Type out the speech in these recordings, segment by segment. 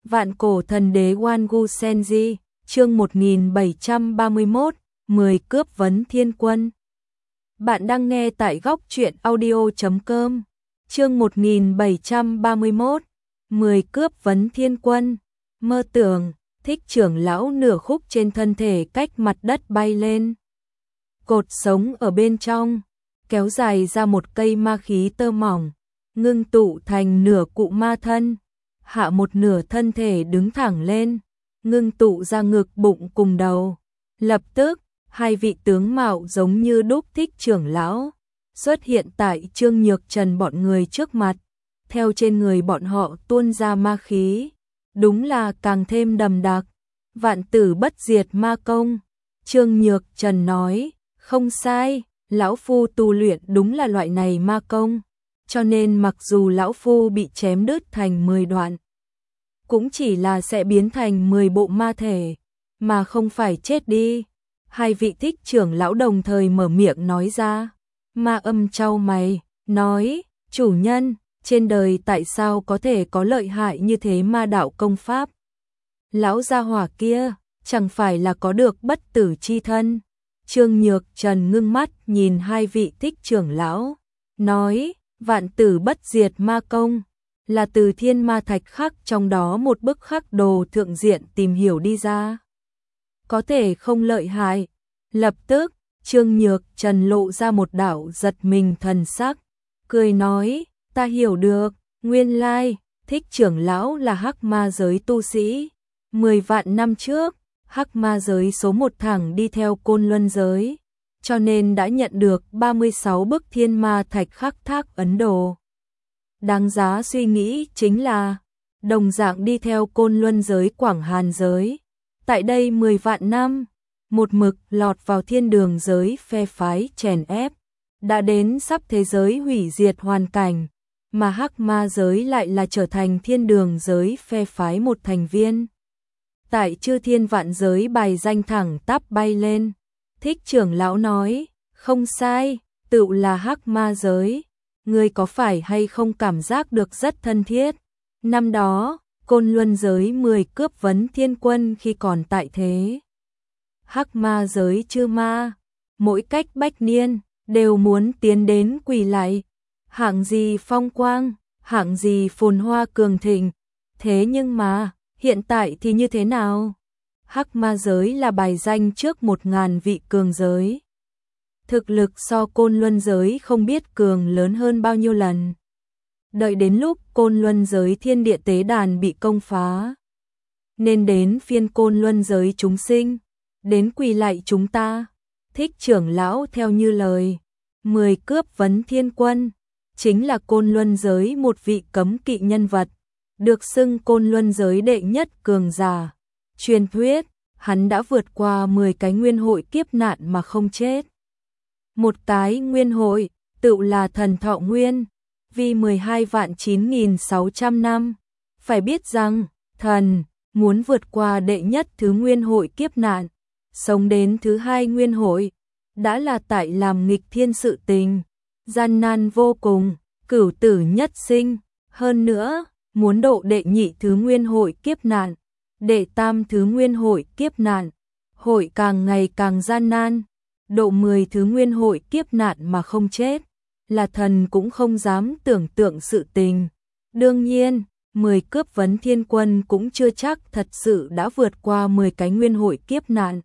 Vạn cổ thần đế Wangu Senji, chương 1731, 10 cướp vấn thiên quân. Bạn đang nghe tại góc truyện audio.com, chương 1731, 10 cướp vấn thiên quân. Mơ tưởng, Thích trưởng lão nửa khúc trên thân thể cách mặt đất bay lên. Cột sống ở bên trong, kéo dài ra một cây ma khí tơ mỏng, ngưng tụ thành nửa cụ ma thân. Hạ một nửa thân thể đứng thẳng lên, ngưng tụ ra ngực bụng cùng đầu. Lập tức, hai vị tướng mạo giống như đúc Thích trưởng lão xuất hiện tại Trương Nhược Trần bọn người trước mặt. Theo trên người bọn họ tuôn ra ma khí, đúng là càng thêm đậm đặc. Vạn tử bất diệt ma công. Trương Nhược Trần nói, không sai, lão phu tu luyện đúng là loại này ma công. Cho nên mặc dù lão phu bị chém đứt thành 10 đoạn, cũng chỉ là sẽ biến thành 10 bộ ma thể, mà không phải chết đi. Hai vị Thích trưởng lão đồng thời mở miệng nói ra. Ma Âm chau mày, nói, chủ nhân, trên đời tại sao có thể có lợi hại như thế ma đạo công pháp? Lão gia hỏa kia, chẳng phải là có được bất tử chi thân? Trương Nhược Trần ngưng mắt nhìn hai vị Thích trưởng lão, nói, vạn tử bất diệt ma công là từ thiên ma thạch khắc trong đó một bức khắc đồ thượng diện tìm hiểu đi ra. Có thể không lợi hại. Lập tức, Trương Nhược Trần lộ ra một đạo giật mình thần sắc, cười nói, ta hiểu được, nguyên lai, Thích trưởng lão là hắc ma giới tu sĩ. 10 vạn năm trước, hắc ma giới số 1 thẳng đi theo Côn Luân giới, cho nên đã nhận được 36 bức thiên ma thạch khắc thác ấn đồ. Đáng giá suy nghĩ chính là, đồng dạng đi theo Côn Luân giới Quảng Hàn giới. Tại đây 10 vạn năm, một mực lọt vào thiên đường giới phe phái chèn ép, đã đến sắp thế giới hủy diệt hoàn cảnh, mà hắc ma giới lại là trở thành thiên đường giới phe phái một thành viên. Tại chư thiên vạn giới bài danh thẳng tắp bay lên. Thích trưởng lão nói, không sai, tựu là hắc ma giới. Ngươi có phải hay không cảm giác được rất thân thiết? Năm đó, Côn Luân giới 10 cướp vấn thiên quân khi còn tại thế. Hắc ma giới chư ma, mỗi cách bách niên, đều muốn tiến đến quỳ lạy. Hạng gì phong quang, hạng gì phồn hoa cường thịnh. Thế nhưng mà, hiện tại thì như thế nào? Hắc ma giới là bài danh trước 1000 vị cường giới. Thực lực so Côn Luân giới không biết cường lớn hơn bao nhiêu lần. Đợi đến lúc Côn Luân giới thiên địa tế đàn bị công phá, nên đến phiên Côn Luân giới chúng sinh đến quỳ lạy chúng ta. Thích trưởng lão theo như lời, 10 cướp vấn thiên quân chính là Côn Luân giới một vị cấm kỵ nhân vật, được xưng Côn Luân giới đệ nhất cường giả. Truyền thuyết, hắn đã vượt qua 10 cái nguyên hội kiếp nạn mà không chết. Một cái nguyên hội, tựu là thần thọ nguyên, vì 12 vạn 9.600 năm. Phải biết rằng, thần muốn vượt qua đệ nhất thứ nguyên hội kiếp nạn, sống đến thứ hai nguyên hội, đã là tại làm nghịch thiên sự tình, gian nan vô cùng, cửu tử nhất sinh. Hơn nữa, muốn độ đệ nhị thứ nguyên hội kiếp nạn, đệ tam thứ nguyên hội kiếp nạn, hội càng ngày càng gian nan. Độ 10 thứ nguyên hội kiếp nạn mà không chết, là thần cũng không dám tưởng tượng sự tình. Đương nhiên, 10 cướp vấn thiên quân cũng chưa chắc thật sự đã vượt qua 10 cái nguyên hội kiếp nạn.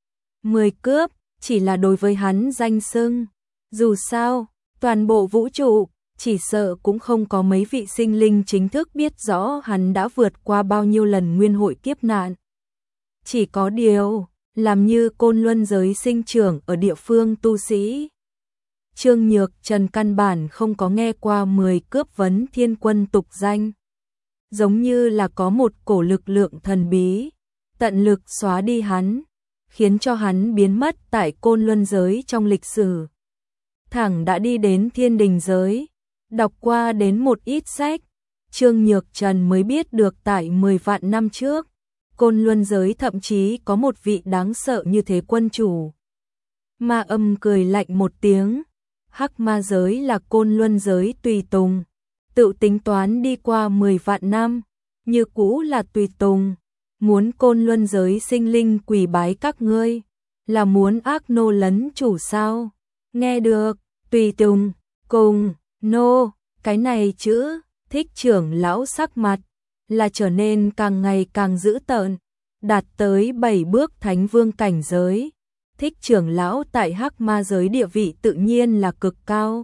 10 cướp chỉ là đối với hắn danh xưng. Dù sao, toàn bộ vũ trụ, chỉ sợ cũng không có mấy vị sinh linh chính thức biết rõ hắn đã vượt qua bao nhiêu lần nguyên hội kiếp nạn. Chỉ có điều, làm như Côn Luân giới sinh trưởng ở địa phương tu sĩ, Trương Nhược Trần căn bản không có nghe qua 10 cướp vấn thiên quân tục danh. Giống như là có một cổ lực lượng thần bí, tận lực xóa đi hắn, khiến cho hắn biến mất tại Côn Luân giới trong lịch sử. Thẳng đã đi đến thiên đình giới, đọc qua đến một ít sách, Trương Nhược Trần mới biết được tại 10 vạn năm trước, Côn Luân giới thậm chí có một vị đáng sợ như thế quân chủ. Ma Âm cười lạnh một tiếng, hắc ma giới là Côn Luân giới tùy tùng, tự tính toán đi qua 10 vạn năm, như cũ là tùy tùng, muốn Côn Luân giới sinh linh quỳ bái các ngươi, là muốn ác nô lấn chủ sao? Nghe được, tùy tùng, cùng, nô, cái này chữ, Thích trưởng lão sắc mặt, là trở nên càng ngày càng dữ tợn, đạt tới 7 bước thánh vương cảnh giới. Thích trưởng lão tại Hắc Ma giới địa vị tự nhiên là cực cao.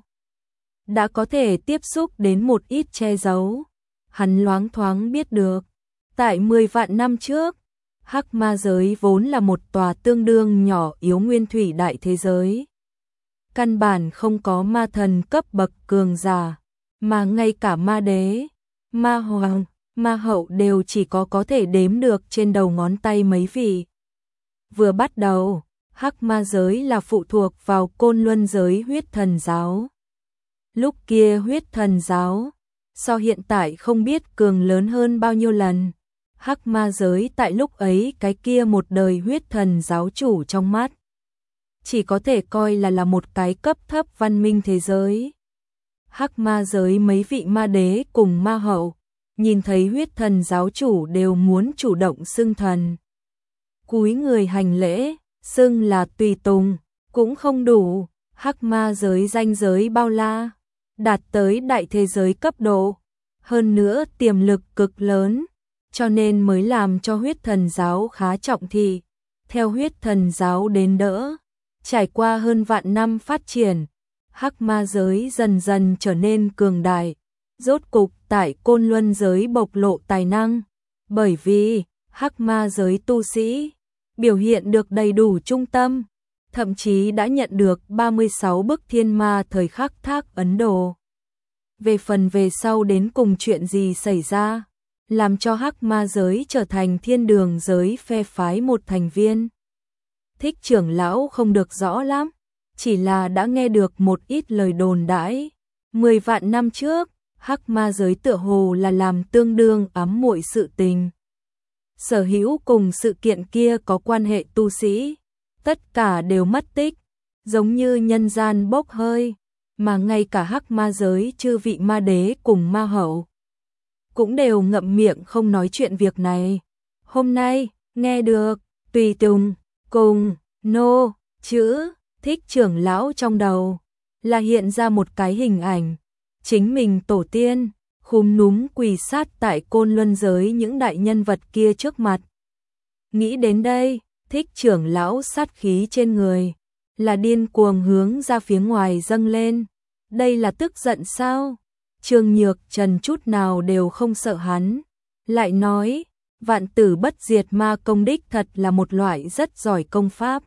Đã có thể tiếp xúc đến một ít che giấu. Hắn loáng thoáng biết được, tại 10 vạn năm trước, Hắc Ma giới vốn là một tòa tương đương nhỏ yếu nguyên thủy đại thế giới. Căn bản không có ma thần cấp bậc cường giả, mà ngay cả ma đế, ma hoàng, ma hậu đều chỉ có thể đếm được trên đầu ngón tay mấy vị. Vừa bắt đầu, Hắc Ma giới là phụ thuộc vào Côn Luân giới huyết thần giáo. Lúc kia huyết thần giáo, so hiện tại không biết cường lớn hơn bao nhiêu lần. Hắc Ma giới tại lúc ấy cái kia một đời huyết thần giáo chủ trong mắt, chỉ có thể coi là một cái cấp thấp văn minh thế giới. Hắc Ma giới mấy vị ma đế cùng ma hậu, nhìn thấy huyết thần giáo chủ đều muốn chủ động xưng thần. Cúi người hành lễ, xưng là tùy tùng, cũng không đủ. Hắc Ma giới danh giới bao la, đạt tới đại thế giới cấp độ, hơn nữa tiềm lực cực lớn, cho nên mới làm cho huyết thần giáo khá trọng thị, theo huyết thần giáo đến đỡ. Trải qua hơn vạn năm phát triển, Hắc Ma giới dần dần trở nên cường đại, rốt cục tại Côn Luân giới bộc lộ tài năng, bởi vì Hắc Ma giới tu sĩ biểu hiện được đầy đủ trung tâm, thậm chí đã nhận được 36 bức thiên ma thời khắc thác Ấn Độ. Về phần về sau đến cùng chuyện gì xảy ra, làm cho Hắc Ma giới trở thành thiên đường giới phe phái một thành viên, Thích trưởng lão không được rõ lắm, chỉ là đã nghe được một ít lời đồn đãi. 10 vạn năm trước, Hắc Ma giới tựa hồ là làm tương đương ám muội sự tình. Sở hữu cùng sự kiện kia có quan hệ tu sĩ, tất cả đều mất tích, giống như nhân gian bốc hơi, mà ngay cả Hắc Ma giới chư vị ma đế cùng ma hậu cũng đều ngậm miệng không nói chuyện việc này. Hôm nay, nghe được, tùy tùng, cùng, nô, chữ, Thích trưởng lão trong đầu, là hiện ra một cái hình ảnh, chính mình tổ tiên, khúm núm quỳ sát tại Côn Luân giới những đại nhân vật kia trước mặt. Nghĩ đến đây, Thích trưởng lão sát khí trên người, là điên cuồng hướng ra phía ngoài dâng lên. Đây là tức giận sao? Trương Nhược Trần chút nào đều không sợ hắn, lại nói, vạn tử bất diệt ma công đích thật là một loại rất giỏi công pháp.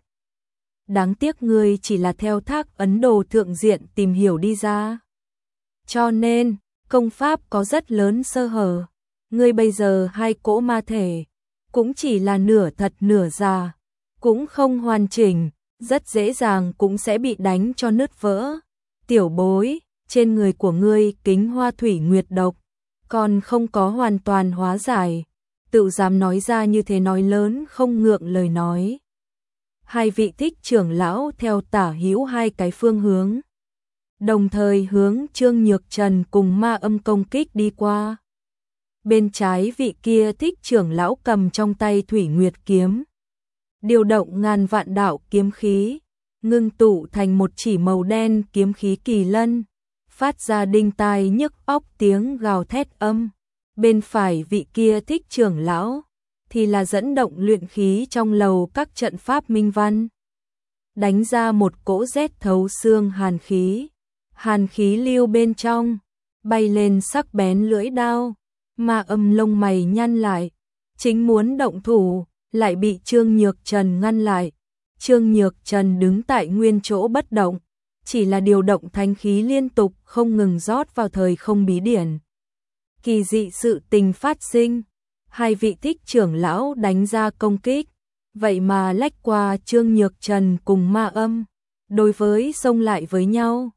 Đáng tiếc ngươi chỉ là theo thác Ấn Độ thượng diện tìm hiểu đi ra. Cho nên, công pháp có rất lớn sơ hở. Ngươi bây giờ hai cỗ ma thể, cũng chỉ là nửa thật nửa giả, cũng không hoàn chỉnh, rất dễ dàng cũng sẽ bị đánh cho nứt vỡ. Tiểu bối, trên người của ngươi kính hoa thủy nguyệt độc, còn không có hoàn toàn hóa giải, tự dám nói ra như thế nói lớn không ngượng lời nói. Hai vị Thích trưởng lão theo tả hữu hai cái phương hướng, đồng thời hướng Trương Nhược Trần cùng ma âm công kích đi qua. Bên trái vị kia Thích trưởng lão cầm trong tay thủy nguyệt kiếm, điều động ngàn vạn đạo kiếm khí, ngưng tụ thành một chỉ màu đen kiếm khí kỳ lân, phát ra đinh tai nhức óc tiếng gào thét âm. Bên phải vị kia Thích trưởng lão thì là dẫn động luyện khí trong lầu các trận pháp minh văn, đánh ra một cỗ rét thấu xương hàn khí lưu bên trong, bay lên sắc bén lưỡi đao. Ma âm lông mày nhăn lại, chính muốn động thủ, lại bị Trương Nhược Trần ngăn lại. Trương Nhược Trần đứng tại nguyên chỗ bất động, chỉ là điều động thánh khí liên tục không ngừng rót vào thời không bí điển. Kỳ dị sự tình phát sinh, hai vị Thích trưởng lão đánh ra công kích, vậy mà lách qua Trương Nhược Trần cùng ma âm, đối với xông lại với nhau.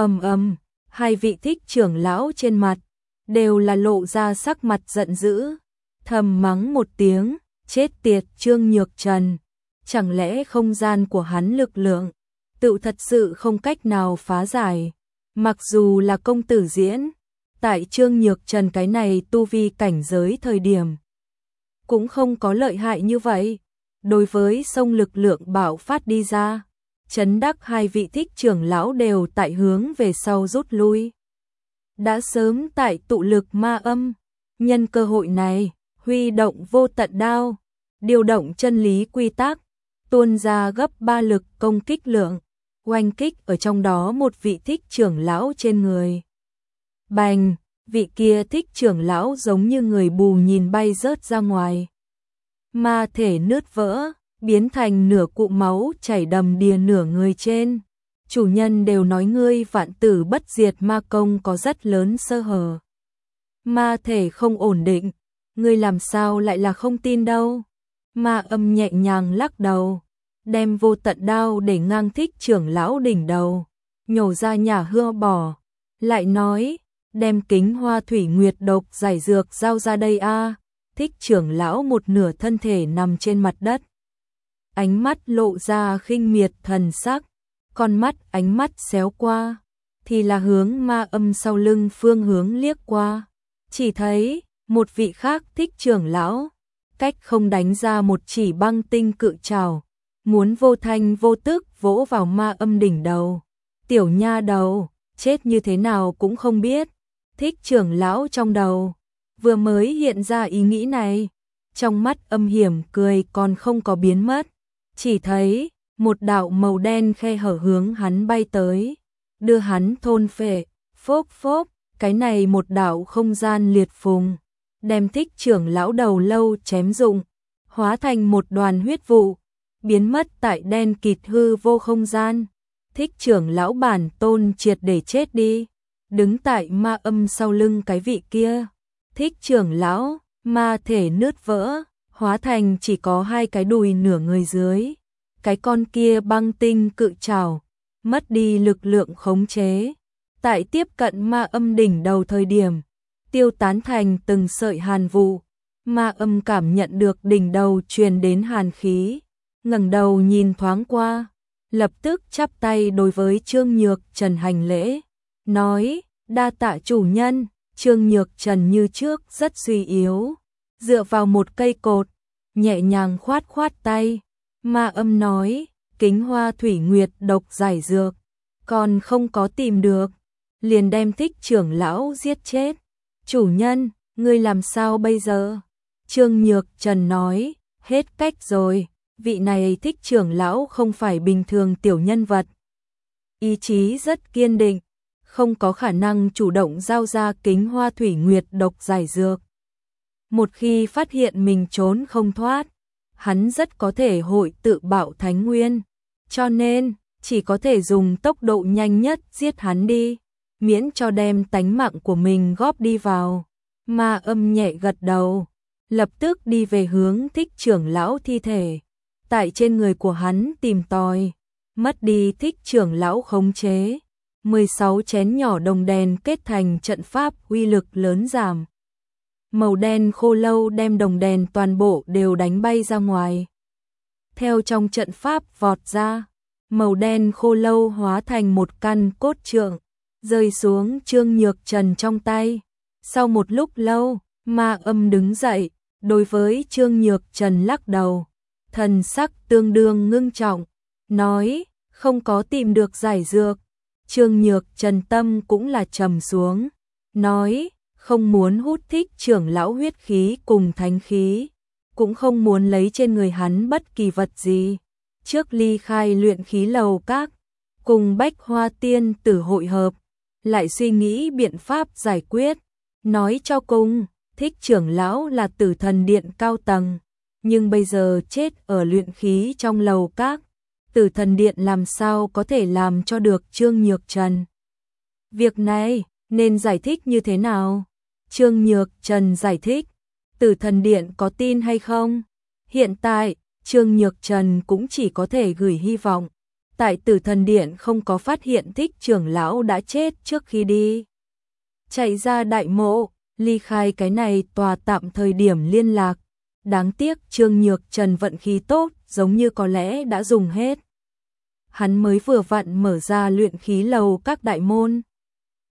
Hai vị Thích trưởng lão trên mặt đều là lộ ra sắc mặt giận dữ, thầm mắng một tiếng, chết tiệt Trương Nhược Trần, chẳng lẽ không gian của hắn lực lượng tự thật sự không cách nào phá giải. Mặc dù là công tử diễn, tại Trương Nhược Trần cái này tu vi cảnh giới thời điểm cũng không có lợi hại như vậy. Đối với sông lực lượng bạo phát đi ra, chấn đắc hai vị thích trưởng lão đều tại hướng về sau rút lui. Đã sớm tại tụ lực ma âm, nhân cơ hội này, huy động vô tận đao, điều động chân lý quy tắc, tuôn ra gấp 3 lực công kích lượng, oanh kích ở trong đó một vị thích trưởng lão trên người. Bành, vị kia thích trưởng lão giống như người mù nhìn bay rớt ra ngoài. Ma thể nứt vỡ, biến thành nửa cụm máu chảy đầm đìa nửa người trên. Chủ nhân đều nói ngươi vạn tử bất diệt ma công có rất lớn sơ hở. Ma thể không ổn định, ngươi làm sao lại là không tin đâu. Ma âm nhẹ nhàng lắc đầu, đem vô tận đao để ngang thích trưởng lão đỉnh đầu, nhổ ra nhà hưa bỏ, lại nói, đem kính hoa thủy nguyệt độc giải dược giao ra đây a. Thích trưởng lão một nửa thân thể nằm trên mặt đất, ánh mắt lộ ra khinh miệt thần sắc, con mắt ánh mắt xéo qua, thì là hướng ma âm sau lưng phương hướng liếc qua, chỉ thấy một vị khác thích trưởng lão, cách không đánh ra một chỉ băng tinh cự trảo, muốn vô thanh vô tức vỗ vào ma âm đỉnh đầu. Tiểu nha đầu, chết như thế nào cũng không biết. Thích trưởng lão trong đầu vừa mới hiện ra ý nghĩ này, trong mắt âm hiểm cười còn không có biến mất, chỉ thấy một đạo màu đen khe hở hướng hắn bay tới, đưa hắn thôn phệ. Phốc phốc, cái này một đạo không gian liệt phùng, đem thích trưởng lão đầu lâu chém rụng, hóa thành một đoàn huyết vụ, biến mất tại đen kịt hư vô không gian. Thích trưởng lão bản tôn triệt để chết đi, đứng tại ma âm sau lưng cái vị kia. Thích trưởng lão, ma thể nứt vỡ, hóa thành chỉ có hai cái đùi nửa người dưới. Cái con kia băng tinh cự trảo, mất đi lực lượng khống chế. Tại tiếp cận ma âm đỉnh đầu thời điểm, tiêu tán thành từng sợi hàn vụ. Ma âm cảm nhận được đỉnh đầu truyền đến hàn khí, ngẩng đầu nhìn thoáng qua, lập tức chắp tay đối với Trương Nhược Trần hành lễ, nói, đa tạ chủ nhân. Trương Nhược Trần như trước rất suy yếu, dựa vào một cây cột, nhẹ nhàng khoát khoát tay. Ma âm nói, kính hoa thủy nguyệt độc giải dược, còn không có tìm được, liền đem thích trưởng lão giết chết. Chủ nhân, ngươi làm sao bây giờ? Trương Nhược Trần nói, hết cách rồi, vị này thích trưởng lão không phải bình thường tiểu nhân vật. Ý chí rất kiên định, không có khả năng chủ động giao ra kính hoa thủy nguyệt độc giải dược. Một khi phát hiện mình trốn không thoát, hắn rất có thể hội tự bạo thánh nguyên, cho nên chỉ có thể dùng tốc độ nhanh nhất giết hắn đi, miễn cho đem tánh mạng của mình góp đi vào. Ma âm nhẹ gật đầu, lập tức đi về hướng thích trưởng lão thi thể, tại trên người của hắn tìm tòi, mất đi thích trưởng lão khống chế. 16 chén nhỏ đồng đèn kết thành trận pháp uy lực lớn giảm. Màu đen khô lâu đem đồng đèn toàn bộ đều đánh bay ra ngoài. Theo trong trận pháp vọt ra, màu đen khô lâu hóa thành một căn cốt trượng, rơi xuống Trương Nhược Trần trong tay. Sau một lúc lâu, ma âm đứng dậy, đối với Trương Nhược Trần lắc đầu, thần sắc tương đương ngưng trọng, nói, không có tìm được giải dược. Trương Nhược Trần tâm cũng là trầm xuống, nói, không muốn hút thích trưởng lão huyết khí cùng thánh khí, cũng không muốn lấy trên người hắn bất kỳ vật gì. Trước ly khai luyện khí lầu các, cùng Bách Hoa Tiên Tử hội hợp, lại suy nghĩ biện pháp giải quyết. Nói cho cùng, thích trưởng lão là Tử Thần Điện cao tầng, nhưng bây giờ chết ở luyện khí trong lầu các. Tử Thần Điện làm sao có thể làm cho được Trương Nhược Trần? Việc này nên giải thích như thế nào? Trương Nhược Trần giải thích, Tử Thần Điện có tin hay không? Hiện tại, Trương Nhược Trần cũng chỉ có thể gửi hy vọng. Tại Tử Thần Điện không có phát hiện thích trưởng lão đã chết trước khi đi. Chạy ra đại mộ, ly khai cái này tòa tạm thời điểm liên lạc. Đáng tiếc Trương Nhược Trần vận khí tốt, giống như có lẽ đã dùng hết. Hắn mới vừa vặn mở ra luyện khí lầu các đại môn.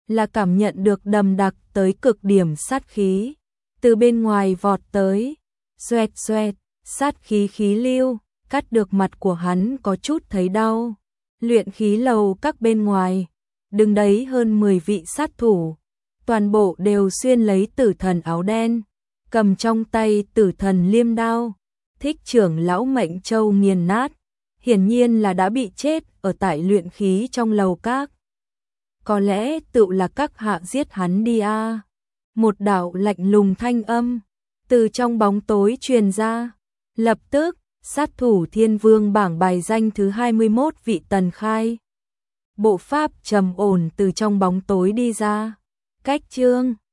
là cảm nhận được đậm đặc tới cực điểm sát khí. Từ bên ngoài vọt tới, xoẹt xoẹt, sát khí khí lưu, cắt được mặt của hắn có chút thấy đau. Luyện khí lầu các bên ngoài, đứng đấy hơn 10 vị sát thủ, toàn bộ đều xuyên lấy tử thần áo đen, cầm trong tay tử thần liêm đao, Thích trưởng lão mệnh châu nghiền nát, hiển nhiên là đã bị chết ở tại luyện khí trong lầu các. Có lẽ tự là các hạ giết hắn đi a. Một đạo lạnh lùng thanh âm từ trong bóng tối truyền ra. Lập tức, sát thủ thiên vương bảng bài danh thứ 21 vị Tần Khai. Bộ pháp trầm ổn từ trong bóng tối đi ra. Cách chương